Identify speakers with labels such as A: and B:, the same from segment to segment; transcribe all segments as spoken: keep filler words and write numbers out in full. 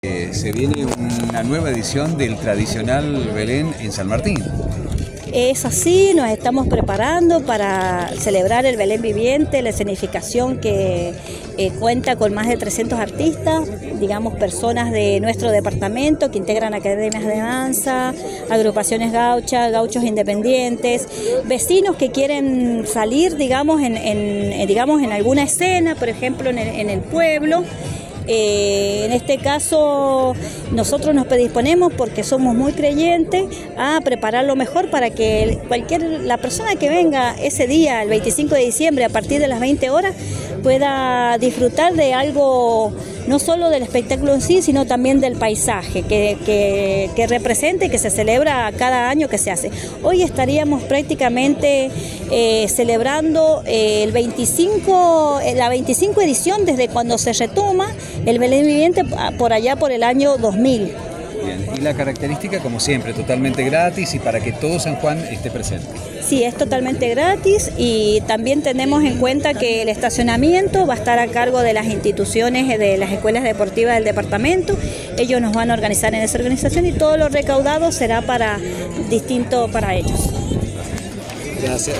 A: Eh, se viene una nueva edición del tradicional Belén en San Martín.
B: Es así, nos estamos preparando para celebrar el Belén viviente, la escenificación que eh, cuenta con más de trescientos artistas, digamos personas de nuestro departamento que integran academias de danza, agrupaciones gauchas, gauchos independientes, vecinos que quieren salir, digamos, en, en, digamos, en alguna escena, por ejemplo, en el, en el pueblo. Eh, en este caso nosotros nos predisponemos porque somos muy creyentes a preparar lo mejor para que cualquier la persona que venga ese día, el veinticinco de diciembre, a partir de las veinte horas, pueda disfrutar de algo, no solo del espectáculo en sí, sino también del paisaje que, que, que representa y que se celebra cada año que se hace. Hoy estaríamos prácticamente eh, celebrando eh, el veinticinco, la veinticinco edición desde cuando se retoma el Belén viviente por allá por el año dos mil.
A: Bien. Y la característica, como siempre, totalmente gratis y para que todo San Juan esté presente.
B: Sí, es totalmente gratis y también tenemos en cuenta que el estacionamiento va a estar a cargo de las instituciones de las escuelas deportivas del departamento. Ellos nos van a organizar en esa organización y todo lo recaudado será para distinto para ellos.
A: Gracias.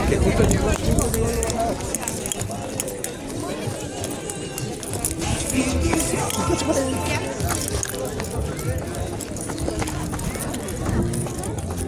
B: Gracias.